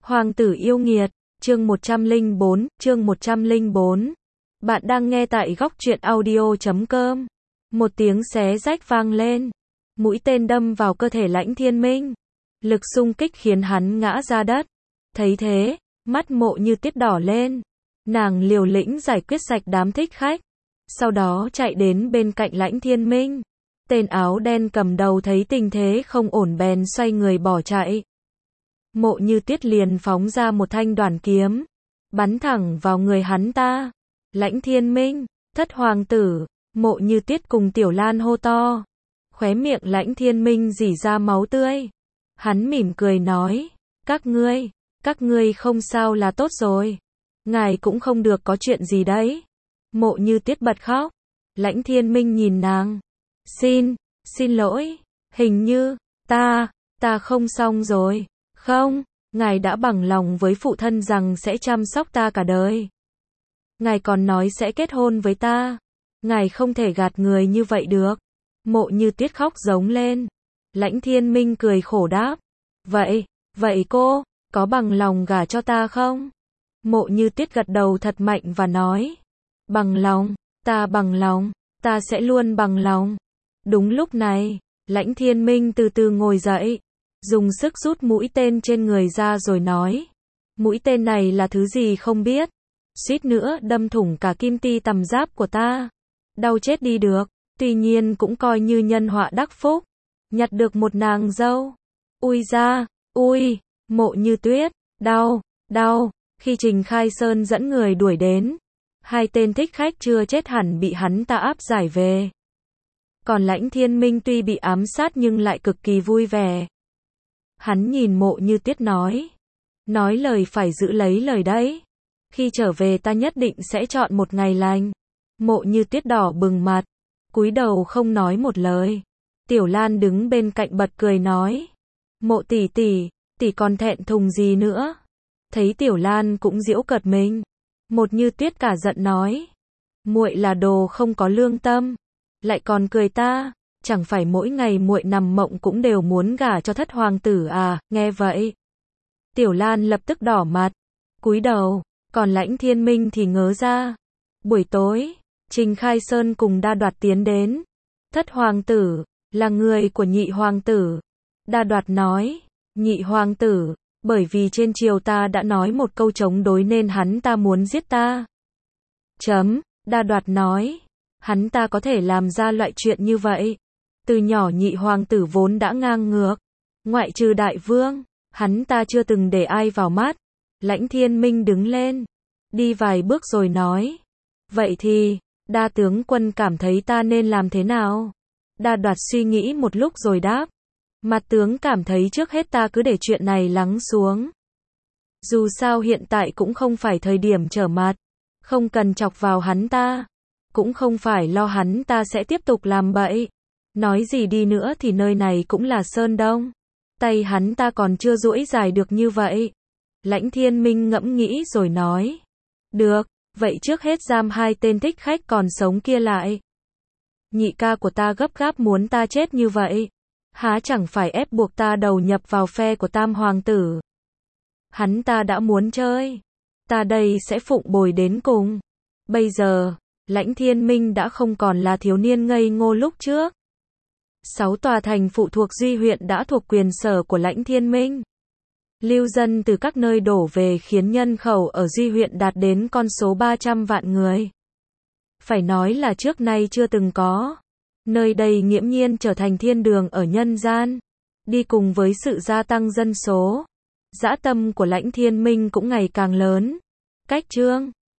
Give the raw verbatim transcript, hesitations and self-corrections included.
Hoàng tử yêu nghiệt, chương một trăm lẻ bốn, chương một trăm lẻ bốn. Bạn đang nghe tại góc truyện audio chấm com. Một tiếng xé rách vang lên. Mũi tên đâm vào cơ thể Lãnh Thiên Minh. Lực xung kích khiến hắn ngã ra đất. Thấy thế, mắt Mộ Như Tuyết đỏ lên. Nàng liều lĩnh giải quyết sạch đám thích khách. Sau đó chạy đến bên cạnh Lãnh Thiên Minh. Tên áo đen cầm đầu thấy tình thế không ổn bèn xoay người bỏ chạy. Mộ Như Tuyết liền phóng ra một thanh đoản kiếm, bắn thẳng vào người hắn ta. Lãnh Thiên Minh, thất hoàng tử, Mộ Như Tuyết cùng Tiểu Lan hô to. Khóe miệng Lãnh Thiên Minh rỉ ra máu tươi. Hắn mỉm cười nói, các ngươi, các ngươi không sao là tốt rồi. Ngài cũng không được có chuyện gì đấy. Mộ Như Tuyết bật khóc. Lãnh Thiên Minh nhìn nàng. Xin, xin lỗi, hình như, ta, ta không xong rồi. Không, ngài đã bằng lòng với phụ thân rằng sẽ chăm sóc ta cả đời. Ngài còn nói sẽ kết hôn với ta. Ngài không thể gạt người như vậy được. Mộ Như Tuyết khóc giống lên. Lãnh Thiên Minh cười khổ đáp. Vậy, vậy cô, có bằng lòng gả cho ta không? Mộ Như Tuyết gật đầu thật mạnh và nói. Bằng lòng, ta bằng lòng, ta sẽ luôn bằng lòng. Đúng lúc này, Lãnh Thiên Minh từ từ ngồi dậy. Dùng sức rút mũi tên trên người ra rồi nói. Mũi tên này là thứ gì không biết. Suýt nữa đâm thủng cả kim ti tằm giáp của ta. Đau chết đi được. Tuy nhiên cũng coi như nhân họa đắc phúc. Nhặt được một nàng dâu. Ui ra, ui, Mộ Như Tuyết, đau, đau. Khi Trình Khai Sơn dẫn người đuổi đến, hai tên thích khách chưa chết hẳn bị hắn ta áp giải về. Còn Lãnh Thiên Minh tuy bị ám sát nhưng lại cực kỳ vui vẻ. Hắn nhìn Mộ Như Tuyết nói. Nói lời phải giữ lấy lời đấy. Khi trở về ta nhất định sẽ chọn một ngày lành. Mộ Như Tuyết đỏ bừng mặt. Cúi đầu không nói một lời. Tiểu Lan đứng bên cạnh bật cười nói. Mộ tỷ tỷ, tỷ còn thẹn thùng gì nữa. Thấy Tiểu Lan cũng giễu cợt mình. Mộ Như Tuyết cả giận nói. Muội là đồ không có lương tâm. Lại còn cười ta. Chẳng phải mỗi ngày muội nằm mộng cũng đều muốn gả cho thất hoàng tử à, nghe vậy. Tiểu Lan lập tức đỏ mặt, cúi đầu, còn Lãnh Thiên Minh thì ngớ ra. Buổi tối, Trình Khai Sơn cùng Đa Đoạt tiến đến. Thất hoàng tử, là người của nhị hoàng tử. Đa Đoạt nói, nhị hoàng tử, bởi vì trên triều ta đã nói một câu chống đối nên hắn ta muốn giết ta. Chấm, Đa Đoạt nói, hắn ta có thể làm ra loại chuyện như vậy. Từ nhỏ nhị hoàng tử vốn đã ngang ngược. Ngoại trừ đại vương, hắn ta chưa từng để ai vào mắt. Lãnh Thiên Minh đứng lên. Đi vài bước rồi nói. Vậy thì, Đa tướng quân cảm thấy ta nên làm thế nào? Đa Đoạt suy nghĩ một lúc rồi đáp. Mặt tướng cảm thấy trước hết ta cứ để chuyện này lắng xuống. Dù sao hiện tại cũng không phải thời điểm trở mặt. Không cần chọc vào hắn ta. Cũng không phải lo hắn ta sẽ tiếp tục làm bậy. Nói gì đi nữa thì nơi này cũng là Sơn Đông. Tay hắn ta còn chưa duỗi dài được như vậy. Lãnh Thiên Minh ngẫm nghĩ rồi nói. Được, vậy trước hết giam hai tên thích khách còn sống kia lại. Nhị ca của ta gấp gáp muốn ta chết như vậy. Há chẳng phải ép buộc ta đầu nhập vào phe của Tam Hoàng tử. Hắn ta đã muốn chơi. Ta đây sẽ phụng bồi đến cùng. Bây giờ, Lãnh Thiên Minh đã không còn là thiếu niên ngây ngô lúc trước. Sáu tòa thành phụ thuộc Duy huyện đã thuộc quyền sở của Lãnh Thiên Minh. Lưu dân từ các nơi đổ về khiến nhân khẩu ở Duy huyện đạt đến con số ba trăm vạn người. Phải nói là trước nay chưa từng có. Nơi đây nghiễm nhiên trở thành thiên đường ở nhân gian. Đi cùng với sự gia tăng dân số, dã tâm của Lãnh Thiên Minh cũng ngày càng lớn. Cách chương